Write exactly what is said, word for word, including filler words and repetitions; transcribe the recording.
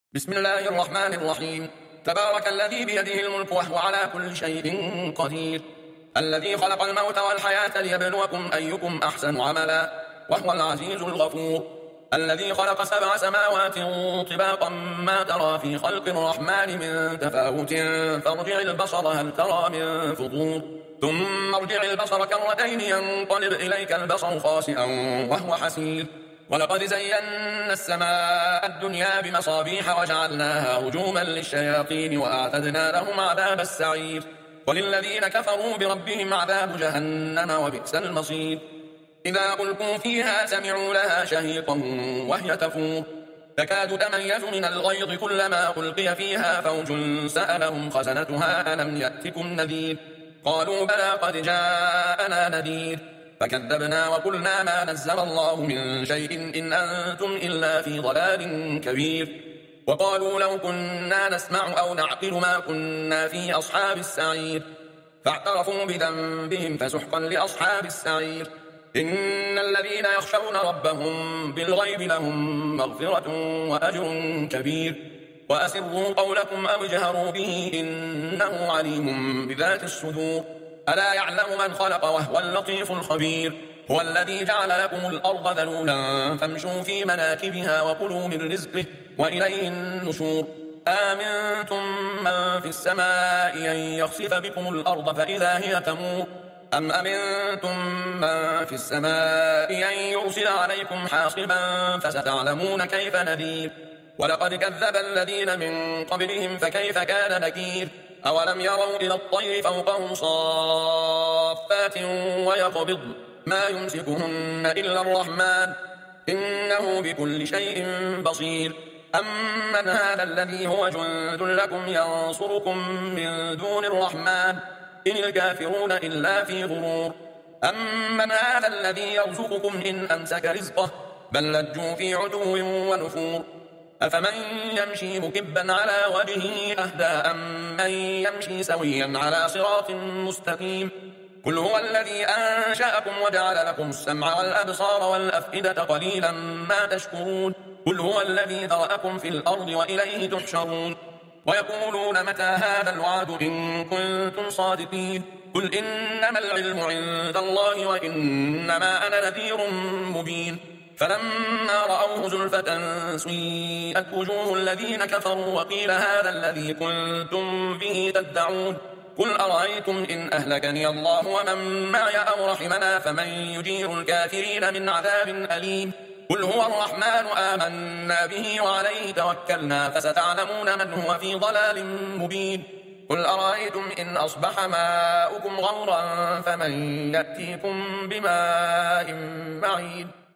بسم الله الرحمن الرحيم. تبارك الذي بيده الملك وهو على كل شيء قدير، الذي خلق الموت والحياة ليبلوكم أيكم أحسن عملا وهو العزيز الغفور، الذي خلق سبع سماوات طباقا ما ترى في خلق الرحمن من تفاوت فارجع البصر هل ترى من فطور، ثم ارجع البصر كرتين ينقلب إليك البصر خاسئا وهو حسير، ولقد زينا السماء الدنيا بمصابيح وجعلناها رجوما للشياطين وأعتدنا لهم عذاب السعير، وللذين كفروا بربهم عذاب جهنم وبئس المصير. إذا ألقوا فيها سمعوا لها شهيقا وهي تفور تكاد تميز من الغيظ كلما ألقي فيها فوج سألهم خزنتها ألم يأتكم نذير قالوا بلى قد جاءنا نذير فكذبنا وقلنا ما نزل الله من شيء إن أنتم إلا في ضلال كبير، وقالوا لو كنا نسمع أو نعقل ما كنا في أصحاب السعير فاعترفوا بذنبهم فسحقا لأصحاب السعير. إن الذين يخشون ربهم بالغيب لهم مغفرة وأجر كبير، وأسروا قولكم أو اجهروا به إنه عليم بذات الصدور. ألا يعلم من خلق وهو اللطيف الخبير، هو الذي جعل لكم الأرض ذلولا فامشوا في مناكبها وكلوا من رزقه وإليه النشور. آمنتم من في السماء أن يخسف بكم الأرض فإذا هي تمور أم أمنتم من في السماء أن يرسل عليكم حاصبا فستعلمون كيف نذير. ولقد كذب الذين من قبلهم فكيف كان نكير. أولم يروا إلى الطير فوقهم صافات ويقبض ما يمسكهن إلا الرحمن إنه بكل شيء بصير. أمن هذا الذي هو جند لكم ينصركم من دون الرحمن إن الكافرون إلا في غرور. أمن هذا الذي يرزقكم إن أمسك رزقه بل لجوا في عتو ونفور. أفمن يمشي مكبا على وجهه أهدى أم من يمشي سويا على صراط مستقيم. قل هو الذي أنشأكم وجعل لكم السمع والأبصار والأفئدة قليلا ما تشكرون. قل هو الذي ذرأكم في الأرض وإليه تحشرون. ويقولون متى هذا الوعد إن كنتم صادقين. قل إنما العلم عند الله وإنما أنا نذير مبين. فلما رأوه زلفة سيئت وجوه الذين كفروا وقيل هذا الذي كنتم به تدعون. قل أرأيتم إن أهلكني الله ومن معي أو رحمنا فمن يجير الكافرين من عذاب أليم. قل هو الرحمن آمنا به وعليه توكلنا فستعلمون من هو في ضلال مبين. قل أرأيتم إن أصبح ماؤكم غورا فمن يأتيكم بماء معين.